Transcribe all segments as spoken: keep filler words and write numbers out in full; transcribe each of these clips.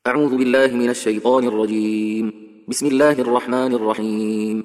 أعوذ بالله من الشيطان الرجيم. بسم الله الرحمن الرحيم.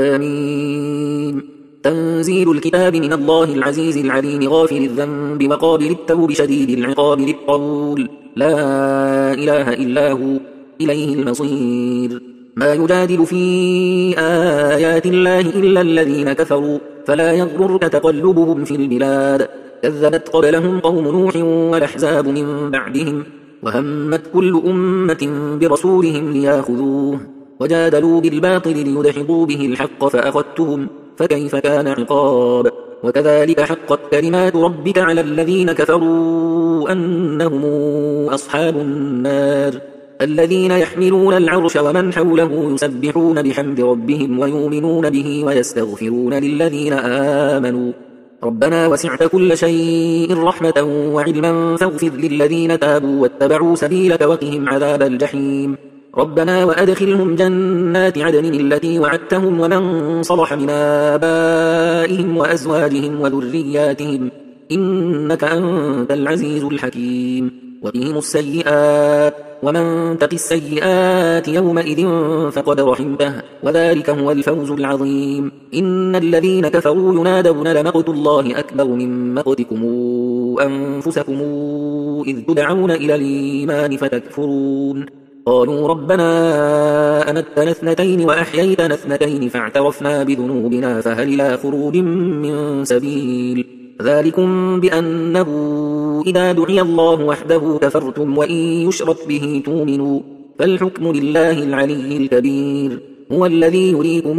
حميم. تنزيل الكتاب من الله العزيز العليم غافر الذنب وقابل التوب شديد العقاب للقول لا إله إلا هو إليه المصير. ما يجادل في آيات الله إلا الذين كفروا فلا يغررك تقلبهم في البلاد. كذبت قبلهم قوم نوح والأحزاب من بعدهم وهمت كل أمة برسولهم ليأخذوه وجادلوا بالباطل ليدحضوا به الحق فأخذتهم فكيف كان عقاب. وكذلك حقت كلمات ربك على الذين كفروا أنهم أصحاب النار الذين يحملون العرش ومن حوله يسبحون بحمد ربهم ويؤمنون به ويستغفرون للذين آمنوا ربنا وسعت كل شيء رحمة وعلما فاغفر للذين تابوا واتبعوا سبيلك وقهم عذاب الجحيم. ربنا وأدخلهم جنات عدن التي وعدتهم ومن صلح من آبائهم وأزواجهم وذرياتهم إنك أنت العزيز الحكيم. وقهم السيئات ومن تق السيئات يومئذ فقد رحمته وذلك هو الفوز العظيم. إن الذين كفروا ينادون لمقت الله أكبر من مقتكم أنفسكم إذ تدعون إلى الإيمان فتكفرون. قالوا ربنا أمتنا اثنتين وأحييتنا اثنتين فاعترفنا بذنوبنا فهل إلى خروج من سبيل. ذلكم بأنه إذا دعي الله وحده كفرتم وإن يشرك به تؤمنوا فالحكم لله العلي الكبير. هو الذي يريكم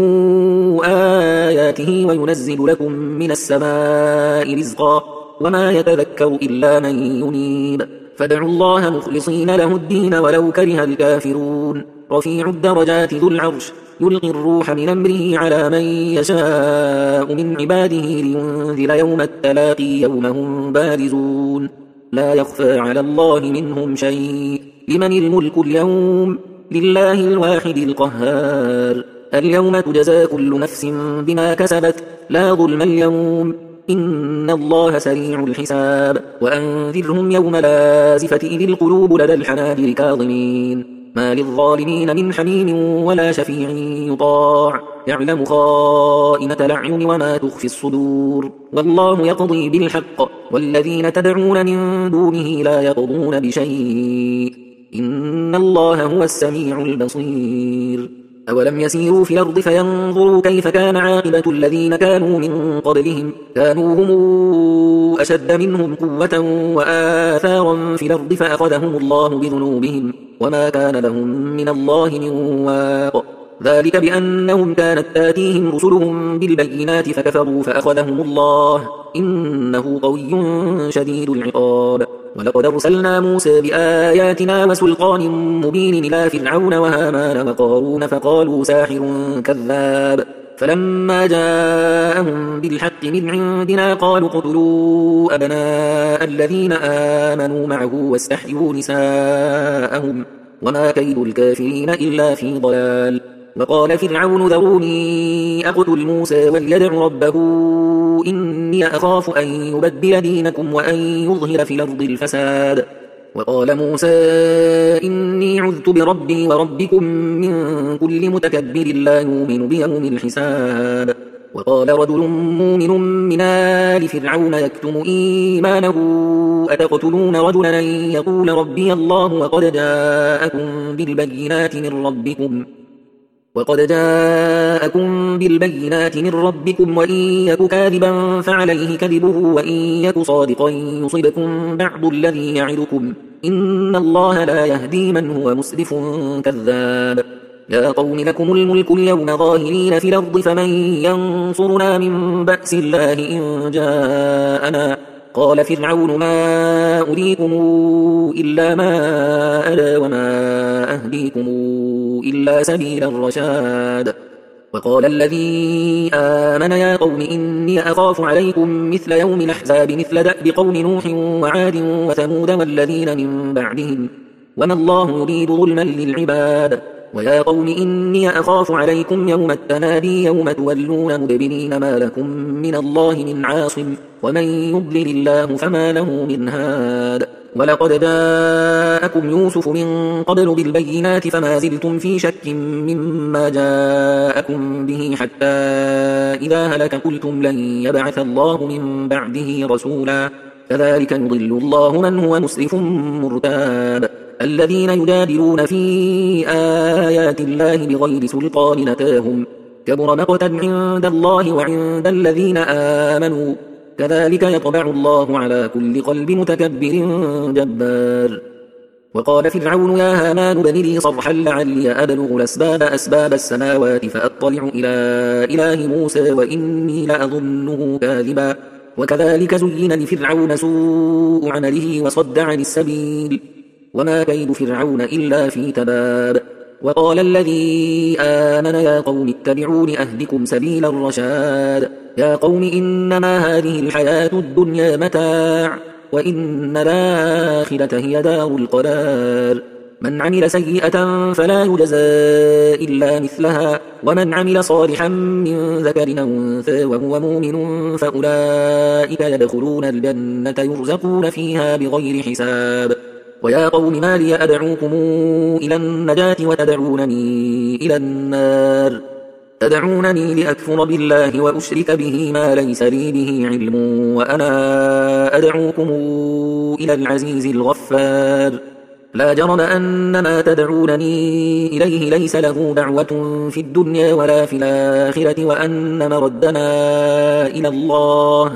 آياته وينزل لكم من السماء رزقا وما يتذكر إلا من ينيب فادعوا الله مخلصين له الدين ولو كره الكافرون. رفيع الدرجات ذو العرش يلقي الروح من أمره على من يشاء من عباده لينذر يوم التلاقي يوم هم بارزون لا يخفى على الله منهم شيء. لمن الملك اليوم لله الواحد القهار. اليوم تجزى كل نفس بما كسبت لا ظلم اليوم إن الله سريع الحساب. وأنذرهم يوم لازفة إذ القلوب لدى الحناجر كاظمين ما للظالمين من حميم ولا شفيع يطاع يعلم خائنة الأعين وما تخفي الصدور. والله يقضي بالحق والذين تدعون من دونه لا يقضون بشيء إن الله هو السميع البصير. أولم يسيروا في الأرض فينظروا كيف كان عاقبة الذين كانوا من قبلهم كانوا هم أشد منهم قوة وآثارا في الأرض فأخذهم الله بذنوبهم وما كان لهم من الله من واق. ذلك بأنهم كانت تاتيهم رسلهم بالبينات فكفروا فأخذهم الله إنه قوي شديد العقاب. ولقد أرسلنا موسى بآياتنا وسلطان مبين إلى فرعون وهامان وقارون فقالوا ساحر كذاب فلما جاءهم بالحق من عندنا قالوا اقتلوا أبناء الذين آمنوا معه واستحيوا نساءهم وما كيد الكافرين إلا في ضلال. وقال فرعون ذروني أقتل موسى وليدع ربه إني أخاف أن يبدل دينكم وأن يظهر في الأرض الفساد. وقال موسى إني عذت بربي وربكم من كل متكبر لا يؤمن بيوم الحساب. وقال رجل مؤمن من آل فرعون يكتم إيمانه أتقتلون رجلا أن يقول ربي الله وقد جاءكم بالبينات من ربكم وقد جاءكم بالبينات من ربكم وإن يك كاذبا فعليه كذبه وإن يك صادقا يصبكم بعض الذي يعدكم إن الله لا يهدي من هو مسرف كذاب. يا قوم لكم الملك اليوم ظاهرين في الأرض فمن ينصرنا من بأس الله إن جاءنا. قال فرعون ما أريكم إلا ما أرى وما أهديكم إلا سبيل الرشاد. وقال الذي آمن يا قوم إني أخاف عليكم مثل يوم الأحزاب مثل دأب قوم نوح وعاد وثمود والذين من بعدهم وما الله يريد ظلما للعباد. ويا قوم إني أخاف عليكم يوم التنادي يوم تولون مدبرين ما لكم من الله من عاصم ومن يضلل الله فما له من هاد. ولقد جاءكم يوسف من قبل بالبينات فما زلتم في شك مما جاءكم به حتى إذا هلك قلتم لن يبعث الله من بعده رسولا كذلك يضل الله من هو مسرف مرتاب الذين يجادلون في آيات الله بغير سلطان أتاهم كبر مقتا عند الله وعند الذين آمنوا كذلك يطبع الله على كل قلب متكبر جبار وقال فرعون يا هامان ابن لي صرحا لعلي أبلغ الأسباب أسباب السماوات فأطلع إلى إله موسى وإني لأظنه كاذبا وكذلك زين لفرعون سوء عمله وصد عن السبيل وما كيد فرعون إلا في تباب وقال الذي آمن يا قوم اتبعون أهدكم سبيل الرشاد يا قوم إنما هذه الحياة الدنيا متاع وإن الآخرة هي دار القرار من عمل سيئة فلا يجزى إلا مثلها ومن عمل صالحا من ذكر أو أنثى وهو مؤمن فأولئك يدخلون الجنة يرزقون فيها بغير حساب ويا قوم ما لي أدعوكم إلى النجاة وتدعونني إلى النار تدعونني لأكفر بالله وأشرك به ما ليس لي به علم وأنا أدعوكم إلى العزيز الغفار لا جرم أن ما تدعونني إليه ليس له دعوة في الدنيا ولا في الآخرة وأن مردنا إلى الله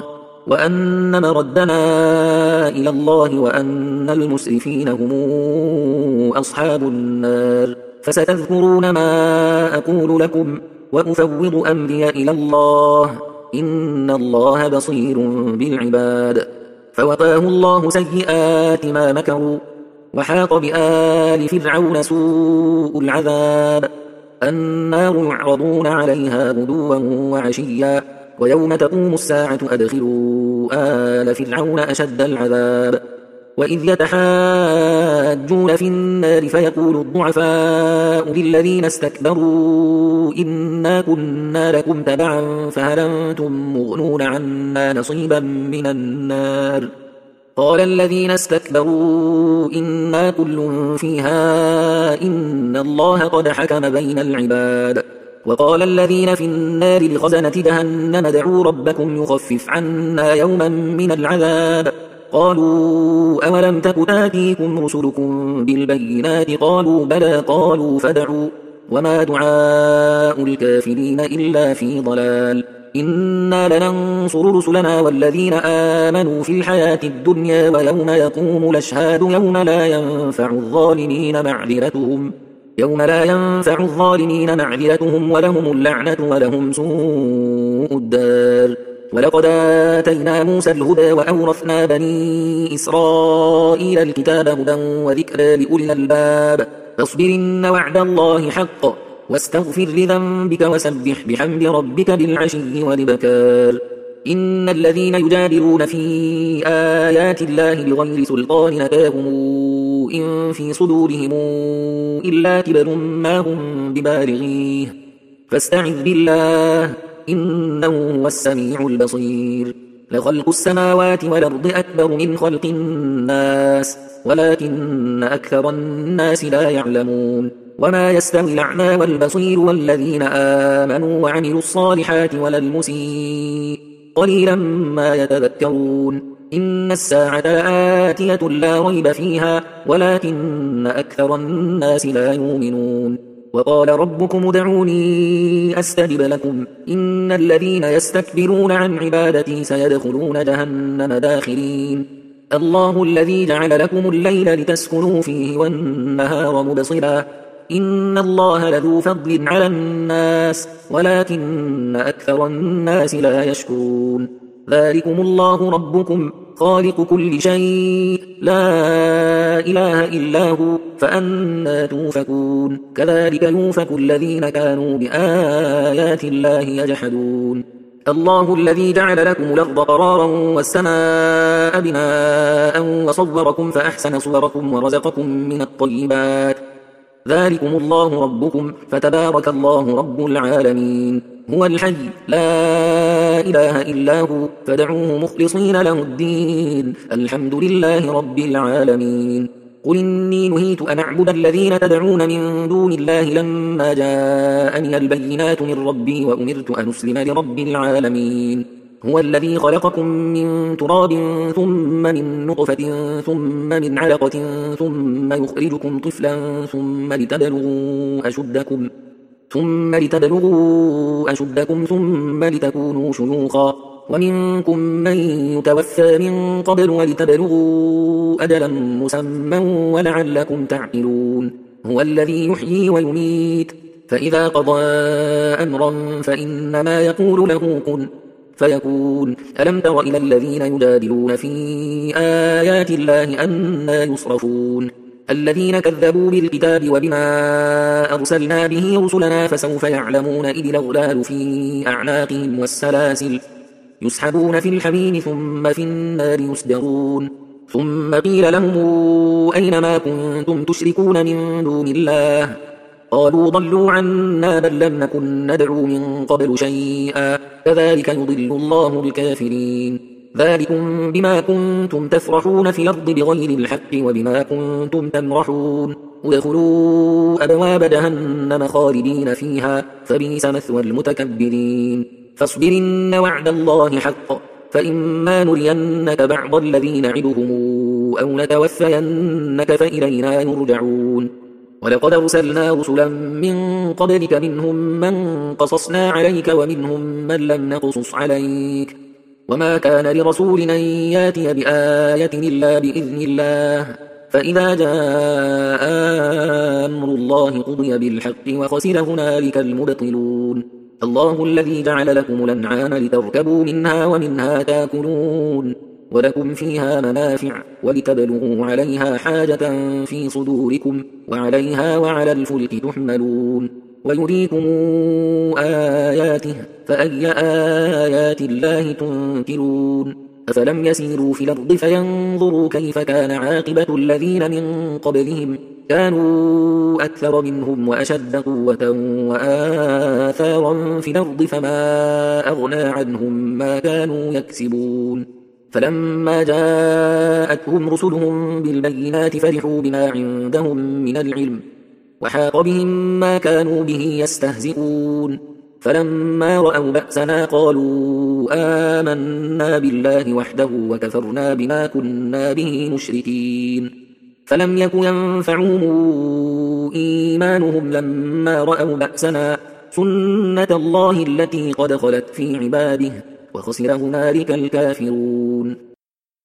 وأن مردنا إلى الله وأن المسرفين هم أصحاب النار فستذكرون ما أقول لكم وأفوض أمري إلى الله إن الله بصير بالعباد فوقاه الله سيئات ما مكروا وحاق بآل فرعون سوء العذاب النار يعرضون عليها غدوا وعشيا ويوم تقوم الساعة أدخلوا آل فرعون أشد العذاب وإذ يتحاجون في النار فيقول الضعفاء للذين استكبروا إنا كنا لكم تبعا فهل أنتم مغنون عنا نصيبا من النار قال الذين استكبروا إنا كل فيها إن الله قد حكم بين العباد وقال الذين في النار لخزنة جهنم ادعوا ربكم يخفف عنا يوما من العذاب قالوا أولم تك تاتيكم رسلكم بالبينات قالوا بلى قالوا فادعوا وما دعاء الكافرين إلا في ضلال إنا لننصر رسلنا والذين آمنوا في الحياة الدنيا ويوم يقوم الأشهاد يوم لا ينفع الظالمين معذرتهم يوم لا ينفع الظالمين معذرتهم ولهم اللعنة ولهم سوء الدار ولقد آتينا موسى الهدى وأورثنا بني إسرائيل الكتاب هدى وذكرى لأولي الألباب فاصبر إن وعد الله حق واستغفر لذنبك وسبح بحمد ربك بالعشي والبكار إن الذين يجادلون في آيات الله بغير سلطان أتاهم إن في صدورهم إلا كبر ما هم ببالغيه فاستعذ بالله إنه هو السميع البصير لخلق السماوات والأرض أكبر من خلق الناس ولكن أكثر الناس لا يعلمون وما يستوي الأعمى والبصير والذين آمنوا وعملوا الصالحات ولا المسيء قليلا ما يتذكرون إن الساعة لآتية لا ريب فيها ولكن أكثر الناس لا يؤمنون وقال ربكم ادعوني أستجب لكم إن الذين يستكبرون عن عبادتي سيدخلون جهنم داخرين الله الذي جعل لكم الليل لتسكنوا فيه والنهار مبصرا إن الله لذو فضل على الناس ولكن أكثر الناس لا يشكرون ذلكم الله ربكم خالق كل شيء لا إله إلا هو فأنى توفكون كذلك يوفك الذين كانوا بآيات الله يجحدون الله الذي جعل لكم الأرض قرارا والسماء بناء وصوركم فأحسن صوركم ورزقكم من الطيبات ذلكم الله ربكم فتبارك الله رب العالمين هو الحي لا إله إلا هو فادعوه مخلصين له الدين الحمد لله رب العالمين قل إني نهيت أن أعبد الذين تدعون من دون الله لما جاءني البينات من ربي وأمرت أن أسلم لرب العالمين هو الذي خلقكم من تراب ثم من نطفة ثم من علقة ثم يخرجكم طفلا ثم لتبلغوا أشدكم ثم لتبلغوا أشدكم ثم لتكونوا شيوخا ومنكم من يتوفى من قبل ولتبلغوا أجلا مسمى ولعلكم تعقلون هو الذي يحيي ويميت فإذا قضى أمرا فإنما يقول له كن فيكون ألم تر إلى الذين يجادلون في آيات الله أنى يصرفون الذين كذبوا بالكتاب وبما أرسلنا به رسلنا فسوف يعلمون إذ الأغلال في أعناقهم والسلاسل يسحبون في الحميم ثم في النار يسجرون ثم قيل لهم أين ما كنتم تشركون من دون الله قالوا ضلوا عنا بل لم نكن ندعو من قبل شيئا كذلك يضل الله الكافرين ذلكم بما كنتم تفرحون في الأرض بغير الحق وبما كنتم تمرحون ادخلوا أبواب جهنم خالدين فيها فبئس مثوى المتكبرين فاصبر إن وعد الله حق فإما نرينك بعض الذي نعدهم أو نتوفينك فإلينا يرجعون ولقد أرسلنا رسلا من قبلك منهم من قصصنا عليك ومنهم من لم نقصص عليك وما كان لرسول أن ياتي بآية إلا بإذن الله فإذا جاء أمر الله قضي بالحق وخسر هنالك المبطلون الله الذي جعل لكم الأنعام لتركبوا منها ومنها تاكلون ولكم فيها منافع ولتبلغوا عليها حاجة في صدوركم وعليها وعلى الفلك تحملون ويريكم آياته فأي آيات الله تنكرون أفلم يسيروا في الأرض فينظروا كيف كان عاقبة الذين من قبلهم كانوا أكثر منهم وأشد قوة وآثارا في الأرض فما أغنى عنهم ما كانوا يكسبون فلما جاءتهم رسلهم بالبينات فرحوا بما عندهم من العلم وحاق بهم ما كانوا به يستهزئون فلما رأوا بأسنا قالوا آمنا بالله وحده وكفرنا بما كنا به مشركين فلم يك ينفعهم إيمانهم لما رأوا بأسنا سنة الله التي قد خلت في عباده وخسر هنالك الكافرون